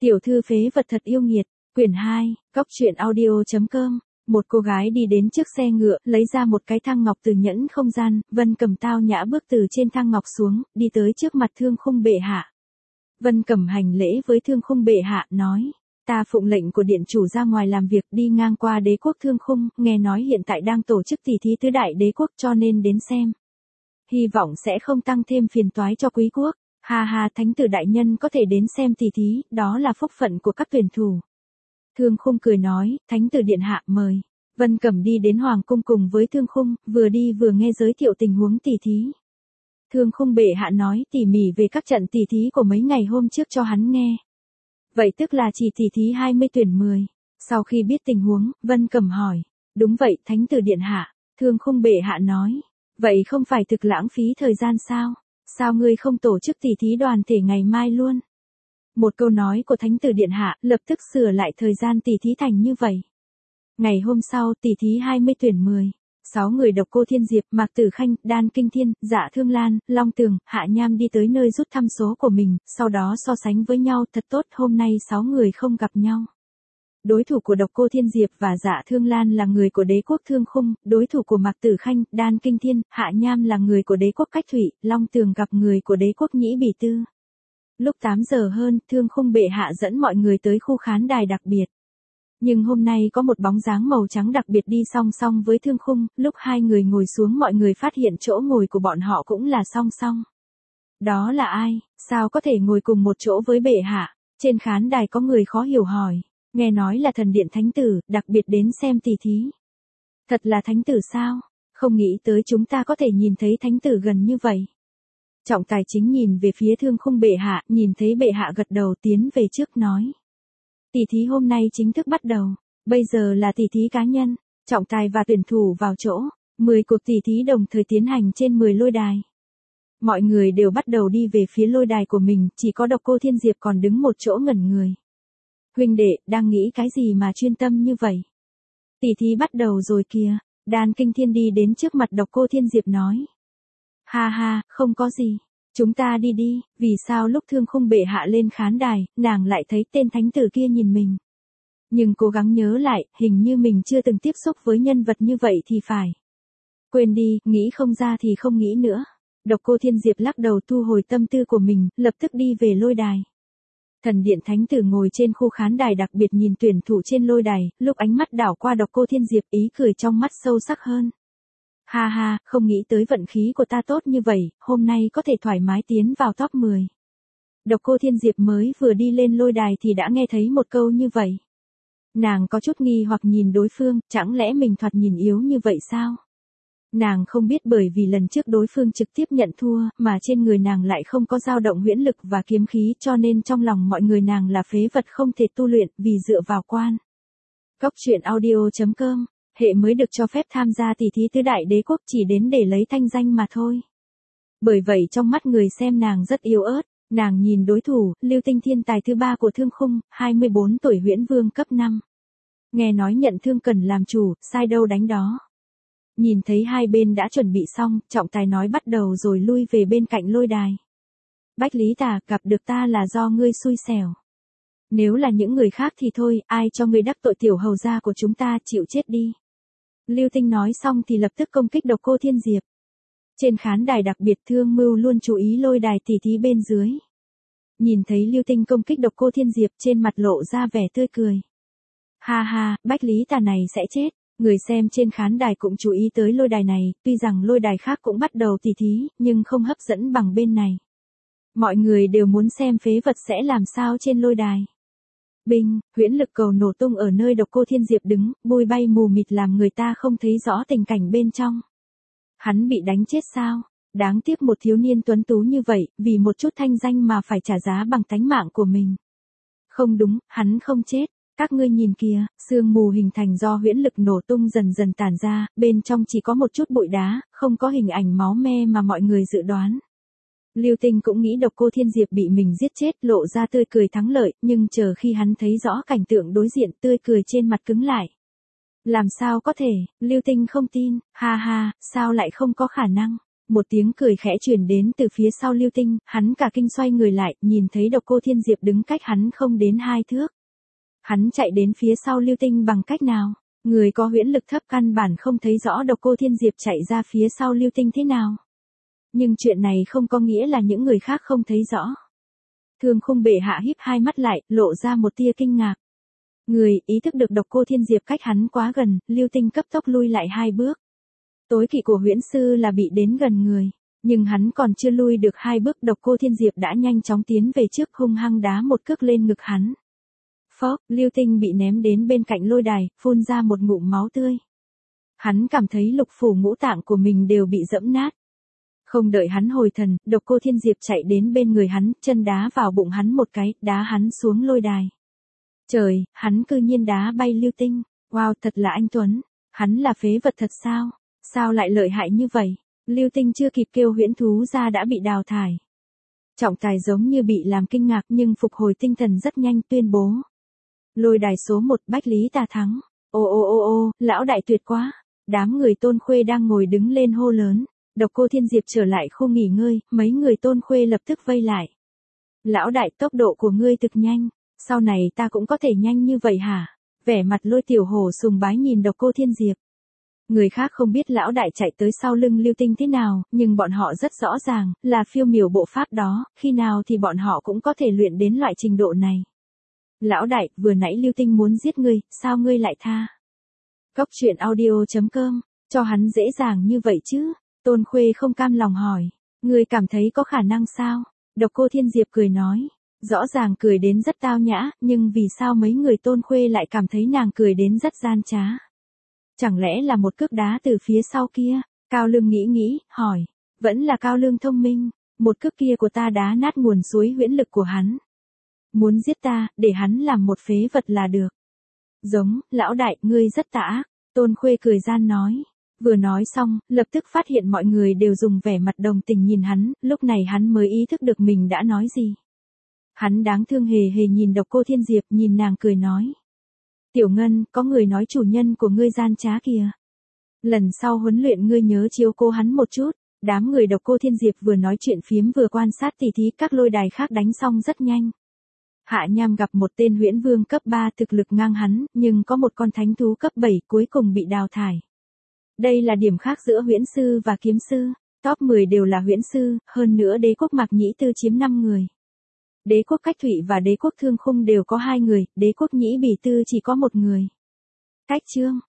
Tiểu thư phế vật thật yêu nghiệt, quyển 2, Cóc truyện audio.com. Một cô gái đi đến trước xe ngựa, lấy ra một cái thang ngọc từ nhẫn không gian, Vân Cầm tao nhã bước từ trên thang ngọc xuống, đi tới trước mặt Thương Khung bệ hạ. Vân Cầm hành lễ với Thương Khung bệ hạ, nói: Ta phụng lệnh của điện chủ ra ngoài làm việc, đi ngang qua đế quốc Thương Khung, nghe nói hiện tại đang tổ chức tỷ thí tứ đại đế quốc cho nên đến xem. Hy vọng sẽ không tăng thêm phiền toái cho quý quốc. Ha ha, thánh tử đại nhân có thể đến xem tỷ thí, đó là phúc phận của các tuyển thủ. Thương Khung cười nói: Thánh tử điện hạ mời. Vân Cẩm đi đến hoàng cung cùng với Thương Khung, vừa đi vừa nghe giới thiệu tình huống tỷ thí. Thương Khung bệ hạ nói tỉ mỉ về các trận tỷ thí của mấy ngày hôm trước cho hắn nghe. Vậy tức là chỉ tỷ thí 20 tuyển 10. Sau khi biết tình huống, Vân Cẩm hỏi: Đúng vậy, thánh tử điện hạ. Thương Khung bệ hạ nói: Vậy không phải thực lãng phí thời gian sao? Sao ngươi không tổ chức tỷ thí đoàn thể ngày mai luôn? Một câu nói của thánh tử điện hạ lập tức sửa lại thời gian tỷ thí thành như vậy. Ngày hôm sau tỷ thí 20 tuyển 10. 6 người Độc Cô Thiên Diệp, Mạc Tử Khanh, Đan Kinh Thiên, Dạ Thương Lan, Long Tường, Hạ Nham đi tới nơi rút thăm số của mình, sau đó so sánh với nhau. Thật tốt, hôm nay 6 người không gặp nhau. Đối thủ của Độc Cô Thiên Diệp và Dạ Thương Lan là người của đế quốc Thương Khung, đối thủ của Mạc Tử Khanh, Đan Kinh Thiên, Hạ Nham là người của đế quốc Cách Thủy, Long Tường gặp người của đế quốc Nhĩ Bỉ Tư. Lúc 8 giờ hơn, Thương Khung bệ hạ dẫn mọi người tới khu khán đài đặc biệt. Nhưng hôm nay có một bóng dáng màu trắng đặc biệt đi song song với Thương Khung, lúc hai người ngồi xuống mọi người phát hiện chỗ ngồi của bọn họ cũng là song song. Đó là ai, sao có thể ngồi cùng một chỗ với bệ hạ? Trên khán đài có người khó hiểu hỏi. Nghe nói là thần điện thánh tử, đặc biệt đến xem tỷ thí. Thật là thánh tử sao? Không nghĩ tới chúng ta có thể nhìn thấy thánh tử gần như vậy. Trọng tài chính nhìn về phía Thương Khung bệ hạ, nhìn thấy bệ hạ gật đầu tiến về trước nói: Tỷ thí hôm nay chính thức bắt đầu, bây giờ là tỷ thí cá nhân, trọng tài và tuyển thủ vào chỗ, 10 cuộc tỷ thí đồng thời tiến hành trên 10 lôi đài. Mọi người đều bắt đầu đi về phía lôi đài của mình, chỉ có Độc Cô Thiên Diệp còn đứng một chỗ ngẩn người. Huynh đệ, đang nghĩ cái gì mà chuyên tâm như vậy? Tỷ thí bắt đầu rồi kìa. Đan Kinh Thiên đi đến trước mặt Độc Cô Thiên Diệp nói: Ha ha, không có gì. Chúng ta đi đi. Vì sao lúc Thương Khung bệ hạ lên khán đài, nàng lại thấy tên thánh tử kia nhìn mình? Nhưng cố gắng nhớ lại, hình như mình chưa từng tiếp xúc với nhân vật như vậy thì phải. Quên đi, nghĩ không ra thì không nghĩ nữa. Độc Cô Thiên Diệp lắc đầu thu hồi tâm tư của mình, lập tức đi về lôi đài. Thần điện thánh tử ngồi trên khu khán đài đặc biệt nhìn tuyển thủ trên lôi đài, lúc ánh mắt đảo qua Độc Cô Thiên Diệp, ý cười trong mắt sâu sắc hơn. Ha ha, không nghĩ tới vận khí của ta tốt như vậy, hôm nay có thể thoải mái tiến vào top 10. Độc Cô Thiên Diệp mới vừa đi lên lôi đài thì đã nghe thấy một câu như vậy. Nàng có chút nghi hoặc nhìn đối phương, chẳng lẽ mình thoạt nhìn yếu như vậy sao? Nàng không biết bởi vì lần trước đối phương trực tiếp nhận thua, mà trên người nàng lại không có dao động huyễn lực và kiếm khí, cho nên trong lòng mọi người nàng là phế vật không thể tu luyện, vì dựa vào quan. Cóc truyện audio.com, hệ mới được cho phép tham gia tỷ thí tứ đại đế quốc chỉ đến để lấy thanh danh mà thôi. Bởi vậy trong mắt người xem nàng rất yếu ớt, nàng nhìn đối thủ, Lưu Tinh thiên tài thứ 3 của Thương Khung, 24 tuổi huyễn vương cấp 5. Nghe nói nhận thương cần làm chủ, sai đâu đánh đó. Nhìn thấy hai bên đã chuẩn bị xong, trọng tài nói bắt đầu rồi lui về bên cạnh lôi đài. Bách Lý Tà, gặp được ta là do ngươi xui xẻo. Nếu là những người khác thì thôi, ai cho ngươi đắc tội tiểu hầu gia của chúng ta, chịu chết đi. Lưu Tinh nói xong thì lập tức công kích Độc Cô Thiên Diệp. Trên khán đài đặc biệt Thương Mưu luôn chú ý lôi đài tỷ thí bên dưới. Nhìn thấy Lưu Tinh công kích Độc Cô Thiên Diệp trên mặt lộ ra vẻ tươi cười. Ha ha, Bách Lý Tà này sẽ chết. Người xem trên khán đài cũng chú ý tới lôi đài này, tuy rằng lôi đài khác cũng bắt đầu tỷ thí, nhưng không hấp dẫn bằng bên này. Mọi người đều muốn xem phế vật sẽ làm sao trên lôi đài. Binh, huyễn lực cầu nổ tung ở nơi Độc Cô Thiên Diệp đứng, bụi bay mù mịt làm người ta không thấy rõ tình cảnh bên trong. Hắn bị đánh chết sao? Đáng tiếc một thiếu niên tuấn tú như vậy, vì một chút thanh danh mà phải trả giá bằng tánh mạng của mình. Không đúng, hắn không chết. Các ngươi nhìn kìa, sương mù hình thành do huyễn lực nổ tung dần dần tản ra, bên trong chỉ có một chút bụi đá, không có hình ảnh máu me mà mọi người dự đoán. Lưu Tinh cũng nghĩ Độc Cô Thiên Diệp bị mình giết chết, lộ ra tươi cười thắng lợi, nhưng chờ khi hắn thấy rõ cảnh tượng đối diện, tươi cười trên mặt cứng lại. Làm sao có thể, Lưu Tinh không tin, ha ha, sao lại không có khả năng. Một tiếng cười khẽ truyền đến từ phía sau Lưu Tinh, hắn cả kinh xoay người lại, nhìn thấy Độc Cô Thiên Diệp đứng cách hắn không đến 2 thước. Hắn chạy đến phía sau Lưu Tinh bằng cách nào? Người có huyễn lực thấp căn bản không thấy rõ Độc Cô Thiên Diệp chạy ra phía sau Lưu Tinh thế nào. Nhưng chuyện này không có nghĩa là những người khác không thấy rõ. Thương Khung bệ hạ híp hai mắt lại, lộ ra một tia kinh ngạc. Người ý thức được Độc Cô Thiên Diệp cách hắn quá gần, Lưu Tinh cấp tốc lui lại 2 bước. Tối kỵ của huyễn sư là bị đến gần người, nhưng hắn còn chưa lui được 2 bước, Độc Cô Thiên Diệp đã nhanh chóng tiến về trước, hung hăng đá một cước lên ngực hắn. Phốc, Lưu Tinh bị ném đến bên cạnh lôi đài, phun ra một ngụm máu tươi. Hắn cảm thấy lục phủ ngũ tạng của mình đều bị dẫm nát. Không đợi hắn hồi thần, Độc Cô Thiên Diệp chạy đến bên người hắn, chân đá vào bụng hắn một cái, đá hắn xuống lôi đài. Trời, hắn cư nhiên đá bay Lưu Tinh. Wow, thật là anh Tuấn. Hắn là phế vật thật sao? Sao lại lợi hại như vậy? Lưu Tinh chưa kịp kêu huyễn thú ra đã bị đào thải. Trọng tài giống như bị làm kinh ngạc nhưng phục hồi tinh thần rất nhanh, tuyên bố. Lôi đài số 1 Bách Lý Tà thắng. Ô, lão đại tuyệt quá. Đám người Tôn Khuê đang ngồi đứng lên hô lớn. Độc Cô Thiên Diệp trở lại khu nghỉ ngơi, mấy người Tôn Khuê lập tức vây lại. Lão đại, tốc độ của ngươi thực nhanh, sau này ta cũng có thể nhanh như vậy hả? Vẻ mặt Lôi Tiểu Hổ sùng bái nhìn Độc Cô Thiên Diệp. Người khác không biết lão đại chạy tới sau lưng Lưu Tinh thế nào, nhưng bọn họ rất rõ ràng, là phiêu miểu bộ pháp đó, khi nào thì bọn họ cũng có thể luyện đến loại trình độ này. Lão đại, vừa nãy Lưu Tinh muốn giết ngươi, sao ngươi lại tha? Cốc truyện audio.com, cho hắn dễ dàng như vậy chứ? Tôn Khuê không cam lòng hỏi. Ngươi cảm thấy có khả năng sao? Độc Cô Thiên Diệp cười nói. Rõ ràng cười đến rất tao nhã, nhưng vì sao mấy người Tôn Khuê lại cảm thấy nàng cười đến rất gian trá? Chẳng lẽ là một cước đá từ phía sau kia? Cao Lương nghĩ, hỏi. Vẫn là Cao Lương thông minh. Một cước kia của ta đá nát nguồn suối huyễn lực của hắn. Muốn giết ta, để hắn làm một phế vật là được. Giống, lão đại, ngươi rất tà ác. Tôn Khuê cười gian nói. Vừa nói xong, lập tức phát hiện mọi người đều dùng vẻ mặt đồng tình nhìn hắn, lúc này hắn mới ý thức được mình đã nói gì. Hắn đáng thương hề hề nhìn Độc Cô Thiên Diệp, nhìn nàng cười nói. Tiểu Ngân, có người nói chủ nhân của ngươi gian trá kìa. Lần sau huấn luyện ngươi nhớ chiếu cố hắn một chút. Đám người Độc Cô Thiên Diệp vừa nói chuyện phiếm vừa quan sát tỉ thí các lôi đài khác đánh xong rất nhanh. Hạ Nham gặp một tên huyễn vương cấp 3 thực lực ngang hắn, nhưng có một con thánh thú cấp 7 cuối cùng bị đào thải. Đây là điểm khác giữa huyễn sư và kiếm sư, top 10 đều là huyễn sư, hơn nữa đế quốc Mạc Nhĩ Tư chiếm 5 người. Đế quốc Cách Thụy và đế quốc Thương Khung đều có 2 người, đế quốc Nhĩ Bỉ Tư chỉ có 1 người. Cách chương